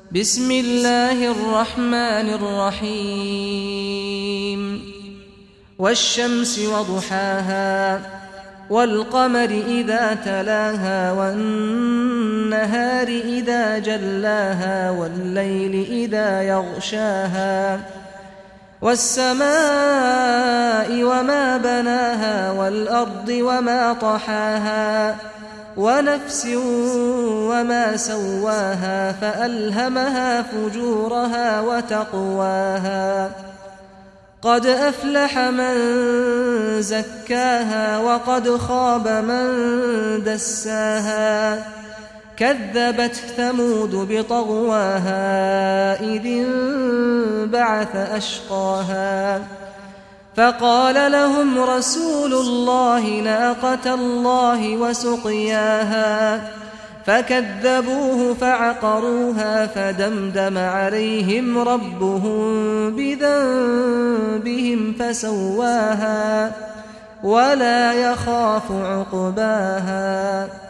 بسم الله الرحمن الرحيم والشمس وضحاها والقمر إذا تلاها والنهار إذا جلاها والليل إذا يغشاها والسماء وما بناها والأرض وما طحاها ونفس وما سواها فألهمها فجورها وتقواها قد أفلح من زكاها وقد خاب من دساها كذبت ثمود بطغواها إذ انبعث أشقاها فقال لهم رسول الله ناقة الله وسقياها فكذبوه فعقروها فدمدم عليهم ربهم بذنبهم فسواها ولا يخاف عقباها